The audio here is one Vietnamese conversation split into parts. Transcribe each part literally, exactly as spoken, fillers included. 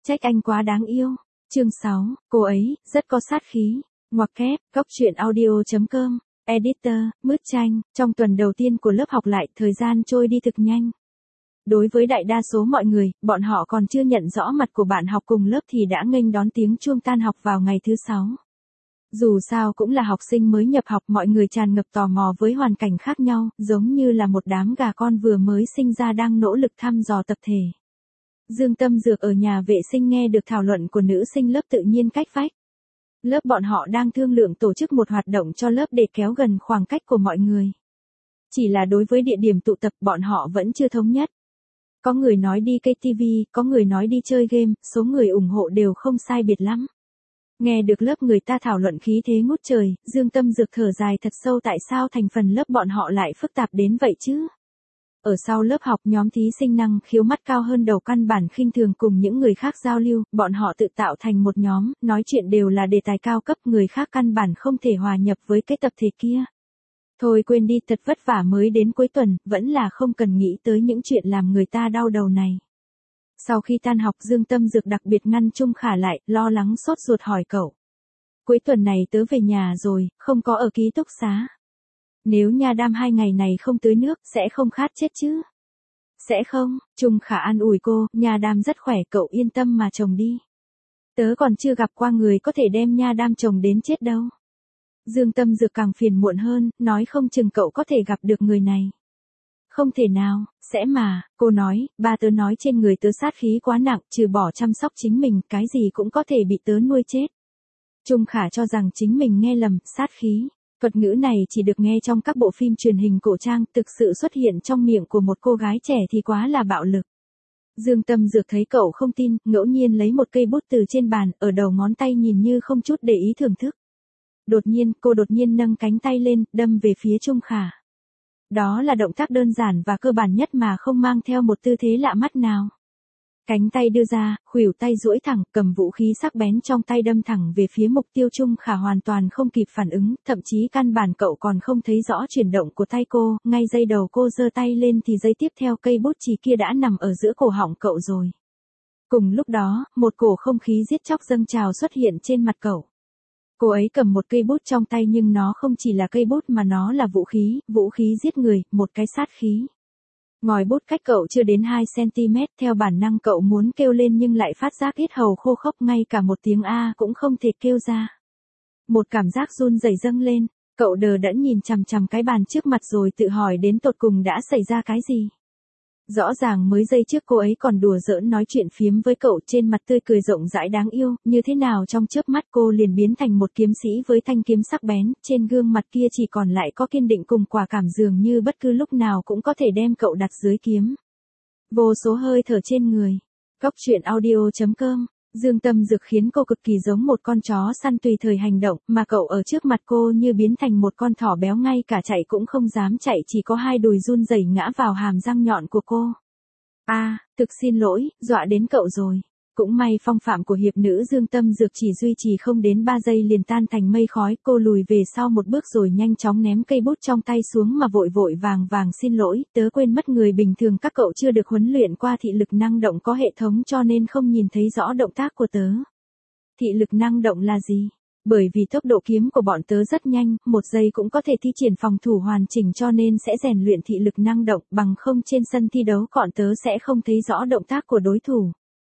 Trách anh quá đáng yêu. Chương sáu, cô ấy, rất có sát khí. Ngoặc kép, góc truyện audio.com, editor, Mứt Chanh. Trong tuần đầu tiên của lớp học lại, thời gian trôi đi thực nhanh. Đối với đại đa số mọi người, bọn họ còn chưa nhận rõ mặt của bạn học cùng lớp thì đã nghênh đón tiếng chuông tan học vào ngày thứ sáu. Dù sao cũng là học sinh mới nhập học, mọi người tràn ngập tò mò với hoàn cảnh khác nhau, giống như là một đám gà con vừa mới sinh ra đang nỗ lực thăm dò tập thể. Dương Tâm Dược ở nhà vệ sinh nghe được thảo luận của nữ sinh lớp tự nhiên cách vách. Lớp bọn họ đang thương lượng tổ chức một hoạt động cho lớp để kéo gần khoảng cách của mọi người. Chỉ là đối với địa điểm tụ tập bọn họ vẫn chưa thống nhất. Có người nói đi ca tê vê, có người nói đi chơi game, số người ủng hộ đều không sai biệt lắm. Nghe được lớp người ta thảo luận khí thế ngút trời, Dương Tâm Dược thở dài thật sâu, tại sao thành phần lớp bọn họ lại phức tạp đến vậy chứ? Ở sau lớp học, nhóm thí sinh năng khiếu mắt cao hơn đầu căn bản khinh thường cùng những người khác giao lưu, bọn họ tự tạo thành một nhóm, nói chuyện đều là đề tài cao cấp, người khác căn bản không thể hòa nhập với cái tập thể kia. Thôi quên đi, thật vất vả mới đến cuối tuần, vẫn là không cần nghĩ tới những chuyện làm người ta đau đầu này. Sau khi tan học, Dương Tâm Dược đặc biệt ngăn Trung Khả lại, lo lắng sốt ruột hỏi cậu. Cuối tuần này tớ về nhà rồi, không có ở ký túc xá. Nếu Nha Đam hai ngày này không tưới nước, sẽ không khát chết chứ? Sẽ không, Trung Khả an ủi cô, Nha Đam rất khỏe, cậu yên tâm mà trồng đi. Tớ còn chưa gặp qua người có thể đem Nha Đam trồng đến chết đâu. Dương Tâm Dược càng phiền muộn hơn, nói không chừng cậu có thể gặp được người này. Không thể nào, sẽ mà, cô nói, ba tớ nói trên người tớ sát khí quá nặng, trừ bỏ chăm sóc chính mình, cái gì cũng có thể bị tớ nuôi chết. Trung Khả cho rằng chính mình nghe lầm, sát khí. Thuật ngữ này chỉ được nghe trong các bộ phim truyền hình cổ trang, thực sự xuất hiện trong miệng của một cô gái trẻ thì quá là bạo lực. Dương Tâm Dược thấy cậu không tin, ngẫu nhiên lấy một cây bút từ trên bàn, ở đầu ngón tay nhìn như không chút để ý thưởng thức. Đột nhiên, cô đột nhiên nâng cánh tay lên, đâm về phía Trung Khả. Đó là động tác đơn giản và cơ bản nhất mà không mang theo một tư thế lạ mắt nào. Cánh tay đưa ra, khuỷu tay duỗi thẳng, cầm vũ khí sắc bén trong tay đâm thẳng về phía mục tiêu. Trung Khả hoàn toàn không kịp phản ứng, thậm chí căn bản cậu còn không thấy rõ chuyển động của tay cô, ngay giây đầu cô giơ tay lên thì giây tiếp theo cây bút chì kia đã nằm ở giữa cổ họng cậu rồi. Cùng lúc đó, một cổ không khí giết chóc dâng trào xuất hiện trên mặt cậu. Cô ấy cầm một cây bút trong tay nhưng nó không chỉ là cây bút mà nó là vũ khí, vũ khí giết người, một cái sát khí. Ngòi bút cách cậu chưa đến hai xăng-ti-mét, theo bản năng cậu muốn kêu lên nhưng lại phát giác yết hầu khô khốc, ngay cả một tiếng A cũng không thể kêu ra. Một cảm giác run rẩy dâng lên, cậu đờ đẫn nhìn chằm chằm cái bàn trước mặt rồi tự hỏi đến tột cùng đã xảy ra cái gì. Rõ ràng mới giây trước cô ấy còn đùa giỡn nói chuyện phiếm với cậu, trên mặt tươi cười rộng rãi đáng yêu, như thế nào trong chớp mắt cô liền biến thành một kiếm sĩ với thanh kiếm sắc bén, trên gương mặt kia chỉ còn lại có kiên định cùng quả cảm, dường như bất cứ lúc nào cũng có thể đem cậu đặt dưới kiếm. Vô số hơi thở trên người. Góc truyện audio.com. Dương Tâm Dược khiến cô cực kỳ giống một con chó săn tùy thời hành động, mà cậu ở trước mặt cô như biến thành một con thỏ béo, ngay cả chạy cũng không dám chạy, chỉ có hai đùi run rẩy ngã vào hàm răng nhọn của cô. A, à, thực xin lỗi, dọa đến cậu rồi. Cũng may phong phạm của hiệp nữ Dương Tâm Dược chỉ duy trì không đến ba giây liền tan thành mây khói, cô lùi về sau một bước rồi nhanh chóng ném cây bút trong tay xuống mà vội vội vàng vàng xin lỗi, tớ quên mất người bình thường các cậu chưa được huấn luyện qua thị lực năng động có hệ thống cho nên không nhìn thấy rõ động tác của tớ. Thị lực năng động là gì? Bởi vì tốc độ kiếm của bọn tớ rất nhanh, một giây cũng có thể thi triển phòng thủ hoàn chỉnh cho nên sẽ rèn luyện thị lực năng động, bằng không trên sân thi đấu bọn tớ sẽ không thấy rõ động tác của đối thủ.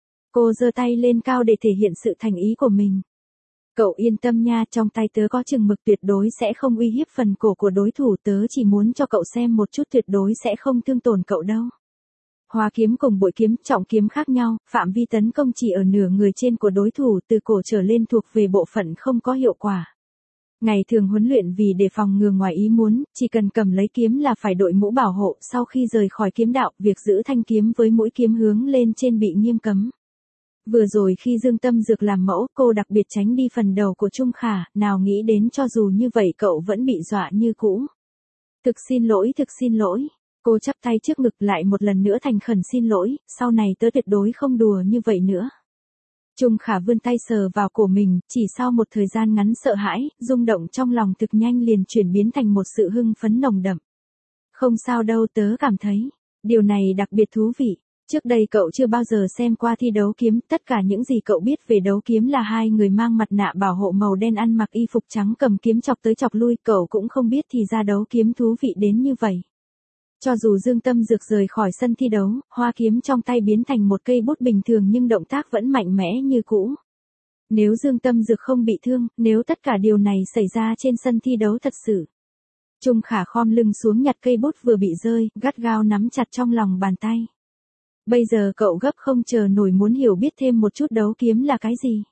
Cô giơ tay lên cao để thể hiện sự thành ý của mình. Cậu yên tâm nha, trong tay tớ có chừng mực, tuyệt đối sẽ không uy hiếp phần cổ của đối thủ, tớ chỉ muốn cho cậu xem một chút, tuyệt đối sẽ không thương tổn cậu đâu. Hoa kiếm cùng bội kiếm, trọng kiếm khác nhau, phạm vi tấn công chỉ ở nửa người trên của đối thủ, từ cổ trở lên thuộc về bộ phận không có hiệu quả. Ngày thường huấn luyện vì đề phòng ngừa ngoài ý muốn, chỉ cần cầm lấy kiếm là phải đội mũ bảo hộ, sau khi rời khỏi kiếm đạo, việc giữ thanh kiếm với mũi kiếm hướng lên trên bị nghiêm cấm. Vừa rồi khi Dương Tâm Dược làm mẫu, cô đặc biệt tránh đi phần đầu của Trung Khả, nào nghĩ đến cho dù như vậy cậu vẫn bị dọa như cũ. Thực xin lỗi, thực xin lỗi. Cô chắp tay trước ngực lại một lần nữa thành khẩn xin lỗi, sau này tớ tuyệt đối không đùa như vậy nữa. Trung Khả vươn tay sờ vào cổ mình, chỉ sau một thời gian ngắn sợ hãi, rung động trong lòng thực nhanh liền chuyển biến thành một sự hưng phấn nồng đậm. Không sao đâu, tớ cảm thấy, điều này đặc biệt thú vị. Trước đây cậu chưa bao giờ xem qua thi đấu kiếm, tất cả những gì cậu biết về đấu kiếm là hai người mang mặt nạ bảo hộ màu đen ăn mặc y phục trắng cầm kiếm chọc tới chọc lui, cậu cũng không biết thì ra đấu kiếm thú vị đến như vậy. Cho dù Dương Tâm Dược rời khỏi sân thi đấu, hoa kiếm trong tay biến thành một cây bút bình thường nhưng động tác vẫn mạnh mẽ như cũ. Nếu Dương Tâm Dược không bị thương, nếu tất cả điều này xảy ra trên sân thi đấu thật sự. Trung Khả khom lưng xuống nhặt cây bút vừa bị rơi, gắt gao nắm chặt trong lòng bàn tay. Bây giờ cậu gấp không chờ nổi muốn hiểu biết thêm một chút đấu kiếm là cái gì.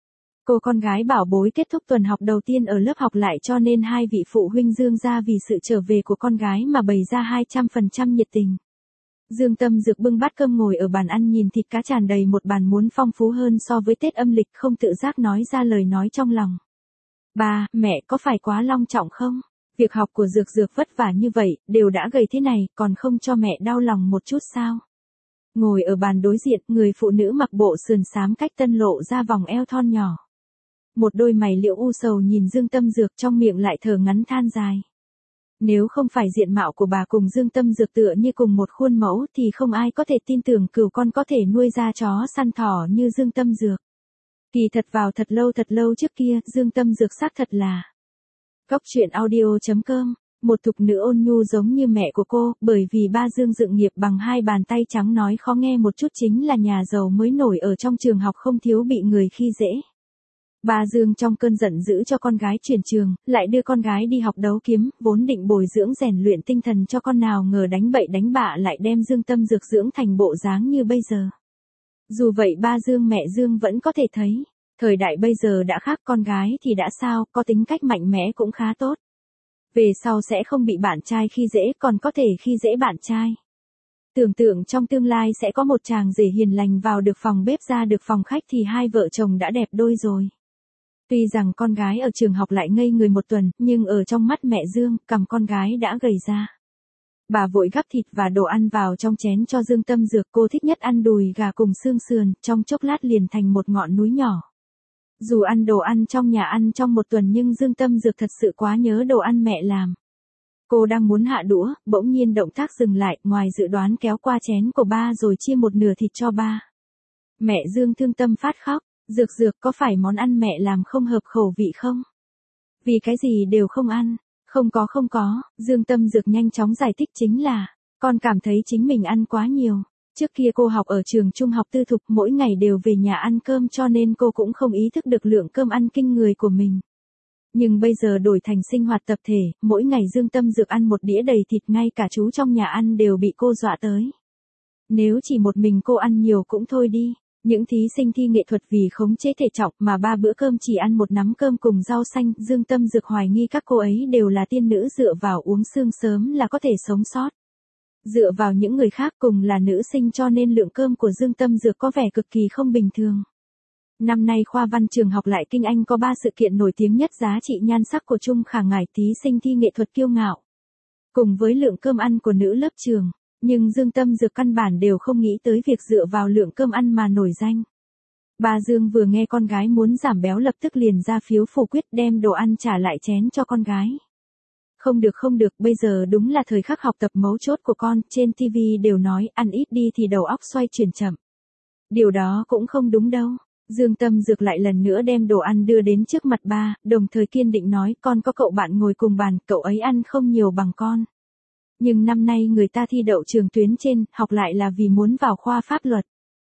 Cô con gái bảo bối kết thúc tuần học đầu tiên ở lớp học lại cho nên hai vị phụ huynh Dương gia vì sự trở về của con gái mà bày ra hai trăm phần trăm nhiệt tình. Dương Tâm Dược bưng bát cơm ngồi ở bàn ăn nhìn thịt cá tràn đầy một bàn muốn phong phú hơn so với Tết âm lịch, không tự giác nói ra lời nói trong lòng. Ba, mẹ có phải quá long trọng không? Việc học của Dược Dược vất vả như vậy, đều đã gầy thế này, còn không cho mẹ đau lòng một chút sao? Ngồi ở bàn đối diện, người phụ nữ mặc bộ sườn xám cách tân lộ ra vòng eo thon nhỏ. Một đôi mày liễu u sầu nhìn Dương Tâm Dược, trong miệng lại thở ngắn than dài. Nếu không phải diện mạo của bà cùng Dương Tâm Dược tựa như cùng một khuôn mẫu thì không ai có thể tin tưởng cừu con có thể nuôi ra chó săn thỏ như Dương Tâm Dược. Kỳ thật vào thật lâu thật lâu trước kia, Dương Tâm Dược xác thật là Góc truyện audio chấm com, một thục nữ ôn nhu giống như mẹ của cô, bởi vì ba Dương dựng nghiệp bằng hai bàn tay trắng, nói khó nghe một chút chính là nhà giàu mới nổi ở trong trường học không thiếu bị người khi dễ. Ba Dương trong cơn giận dữ cho con gái chuyển trường, lại đưa con gái đi học đấu kiếm, vốn định bồi dưỡng rèn luyện tinh thần cho con, nào ngờ đánh bậy đánh bạ lại đem Dương Tâm Dược dưỡng thành bộ dáng như bây giờ. Dù vậy ba Dương mẹ Dương vẫn có thể thấy, thời đại bây giờ đã khác, con gái thì đã sao, có tính cách mạnh mẽ cũng khá tốt. Về sau sẽ không bị bạn trai khi dễ, còn có thể khi dễ bạn trai. Tưởng tượng trong tương lai sẽ có một chàng rể hiền lành vào được phòng bếp ra được phòng khách thì hai vợ chồng đã đẹp đôi rồi. Tuy rằng con gái ở trường học lại ngây người một tuần, nhưng ở trong mắt mẹ Dương, cằm con gái đã gầy ra. Bà vội gắp thịt và đồ ăn vào trong chén cho Dương Tâm Dược, cô thích nhất ăn đùi gà cùng xương sườn, trong chốc lát liền thành một ngọn núi nhỏ. Dù ăn đồ ăn trong nhà ăn trong một tuần nhưng Dương Tâm Dược thật sự quá nhớ đồ ăn mẹ làm. Cô đang muốn hạ đũa, bỗng nhiên động tác dừng lại, ngoài dự đoán kéo qua chén của ba rồi chia một nửa thịt cho ba. Mẹ Dương thương tâm phát khóc. Dược Dược, có phải món ăn mẹ làm không hợp khẩu vị không? Vì cái gì đều không ăn. Không có không có, Dương Tâm Dược nhanh chóng giải thích, chính là con cảm thấy chính mình ăn quá nhiều. Trước kia cô học ở trường trung học tư thục, mỗi ngày đều về nhà ăn cơm cho nên cô cũng không ý thức được lượng cơm ăn kinh người của mình. Nhưng bây giờ đổi thành sinh hoạt tập thể, mỗi ngày Dương Tâm Dược ăn một đĩa đầy thịt, ngay cả chú trong nhà ăn đều bị cô dọa tới. Nếu chỉ một mình cô ăn nhiều cũng thôi đi. Những thí sinh thi nghệ thuật vì khống chế thể trọng mà ba bữa cơm chỉ ăn một nắm cơm cùng rau xanh, Dương Tâm Dược hoài nghi các cô ấy đều là tiên nữ dựa vào uống sương sớm là có thể sống sót. Dựa vào những người khác cùng là nữ sinh cho nên lượng cơm của Dương Tâm Dược có vẻ cực kỳ không bình thường. Năm nay khoa văn trường học lại kinh anh có ba sự kiện nổi tiếng nhất giá trị nhan sắc của Trung Khả ngải thí sinh thi nghệ thuật kiêu ngạo. Cùng với lượng cơm ăn của nữ lớp trường. Nhưng Dương Tâm Dược căn bản đều không nghĩ tới việc dựa vào lượng cơm ăn mà nổi danh. Bà Dương vừa nghe con gái muốn giảm béo lập tức liền ra phiếu phủ quyết đem đồ ăn trả lại chén cho con gái. Không được không được, bây giờ đúng là thời khắc học tập mấu chốt của con, trên ti vi đều nói ăn ít đi thì đầu óc xoay chuyển chậm. Điều đó cũng không đúng đâu. Dương Tâm Dược lại lần nữa đem đồ ăn đưa đến trước mặt ba, đồng thời kiên định nói, con có cậu bạn ngồi cùng bàn, cậu ấy ăn không nhiều bằng con. Nhưng năm nay người ta thi đậu trường tuyến trên, học lại là vì muốn vào khoa pháp luật.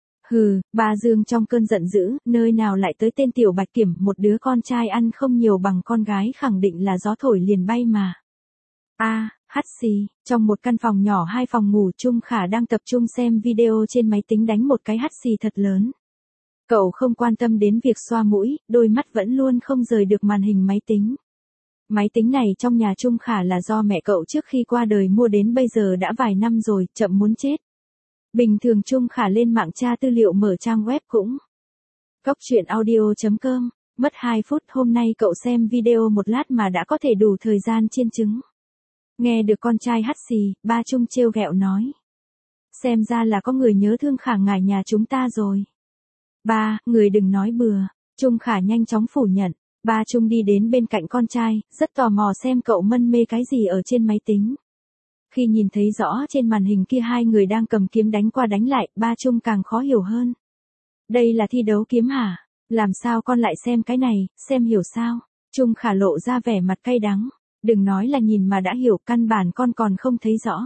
Hừ, bà Dương trong cơn giận dữ, nơi nào lại tới tên tiểu Bạch Kiểm, một đứa con trai ăn không nhiều bằng con gái khẳng định là gió thổi liền bay mà. A, à, hắt xì, trong một căn phòng nhỏ hai phòng ngủ, Trung Khả đang tập trung xem video trên máy tính đánh một cái hắt xì thật lớn. Cậu không quan tâm đến việc xoa mũi, đôi mắt vẫn luôn không rời được màn hình máy tính. Máy tính này trong nhà Trung Khả là do mẹ cậu trước khi qua đời mua đến bây giờ đã vài năm rồi, chậm muốn chết. Bình thường Trung Khả lên mạng tra tư liệu mở trang web cũng. Góc truyện audio chấm com, mất hai phút, hôm nay cậu xem video một lát mà đã có thể đủ thời gian chiên trứng. Nghe được con trai hắt xì, ba Trung trêu ghẹo nói. Xem ra là có người nhớ thương Khả ngải nhà chúng ta rồi. Ba, người đừng nói bừa, Trung Khả nhanh chóng phủ nhận. Ba Trung đi đến bên cạnh con trai, rất tò mò xem cậu mân mê cái gì ở trên máy tính. Khi nhìn thấy rõ trên màn hình kia hai người đang cầm kiếm đánh qua đánh lại, ba Trung càng khó hiểu hơn. Đây là thi đấu kiếm hả? Làm sao con lại xem cái này, xem hiểu sao? Trung Khả lộ ra vẻ mặt cay đắng. Đừng nói là nhìn mà đã hiểu, căn bản con còn không thấy rõ.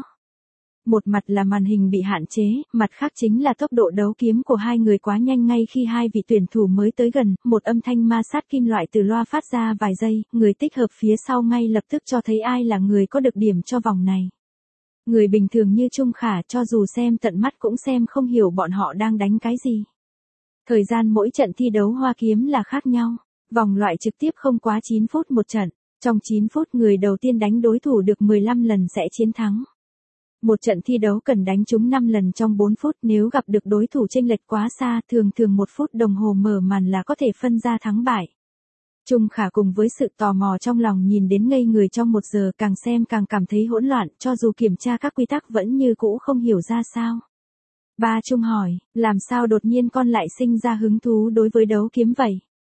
Một mặt là màn hình bị hạn chế, mặt khác chính là tốc độ đấu kiếm của hai người quá nhanh. Ngay khi hai vị tuyển thủ mới tới gần, một âm thanh ma sát kim loại từ loa phát ra vài giây, người tích hợp phía sau ngay lập tức cho thấy ai là người có được điểm cho vòng này. Người bình thường như Trung Khả cho dù xem tận mắt cũng xem không hiểu bọn họ đang đánh cái gì. Thời gian mỗi trận thi đấu hoa kiếm là khác nhau. Vòng loại trực tiếp không quá chín phút một trận. Trong chín phút người đầu tiên đánh đối thủ được mười lăm lần sẽ chiến thắng. Một trận thi đấu cần đánh trúng năm lần trong bốn phút, nếu gặp được đối thủ chênh lệch quá xa, thường thường một phút đồng hồ mở màn là có thể phân ra thắng bại. Trung Khả cùng với sự tò mò trong lòng nhìn đến ngây người trong một giờ, càng xem càng cảm thấy hỗn loạn, cho dù kiểm tra các quy tắc vẫn như cũ không hiểu ra sao. Ba Trung hỏi, làm sao đột nhiên con lại sinh ra hứng thú đối với đấu kiếm vậy?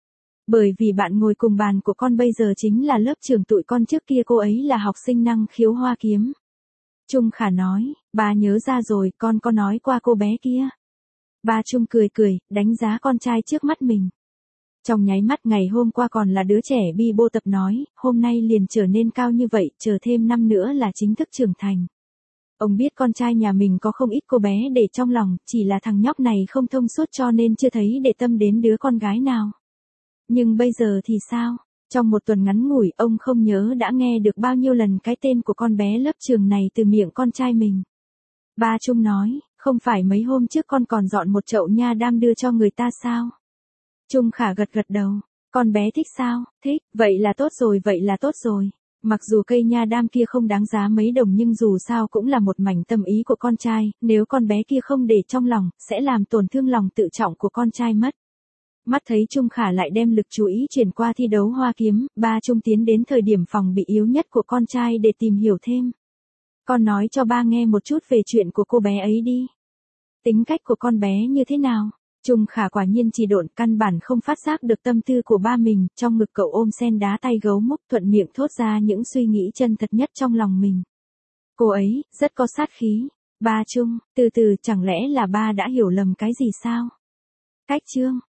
Bởi vì bạn ngồi cùng bàn của con bây giờ chính là lớp trưởng tụi con trước kia, cô ấy là học sinh năng khiếu hoa kiếm. Trung Khả nói, ba nhớ ra rồi, con có nói qua cô bé kia. Ba Trung cười cười, đánh giá con trai trước mắt mình. Trong nháy mắt ngày hôm qua còn là đứa trẻ bi bô tập nói, hôm nay liền trở nên cao như vậy, chờ thêm năm nữa là chính thức trưởng thành. Ông biết con trai nhà mình có không ít cô bé để trong lòng, chỉ là thằng nhóc này không thông suốt cho nên chưa thấy để tâm đến đứa con gái nào. Nhưng bây giờ thì sao? Trong một tuần ngắn ngủi, ông không nhớ đã nghe được bao nhiêu lần cái tên của con bé lớp trường này từ miệng con trai mình. Ba Trung nói, không phải mấy hôm trước con còn dọn một chậu nha đam đưa cho người ta sao? Trung Khả gật gật đầu, con bé thích sao? Thích, vậy là tốt rồi, vậy là tốt rồi. Mặc dù cây nha đam kia không đáng giá mấy đồng nhưng dù sao cũng là một mảnh tâm ý của con trai, nếu con bé kia không để trong lòng, sẽ làm tổn thương lòng tự trọng của con trai mất. Mắt thấy Trung Khả lại đem lực chú ý chuyển qua thi đấu hoa kiếm, ba Trung tiến đến thời điểm phòng bị yếu nhất của con trai để tìm hiểu thêm. Con nói cho ba nghe một chút về chuyện của cô bé ấy đi. Tính cách của con bé như thế nào? Trung Khả quả nhiên trì độn, căn bản không phát giác được tâm tư của ba mình, trong ngực cậu ôm sen đá tay gấu múc, thuận miệng thốt ra những suy nghĩ chân thật nhất trong lòng mình. Cô ấy, rất có sát khí. Ba Trung, từ từ, chẳng lẽ là ba đã hiểu lầm cái gì sao? Cách chương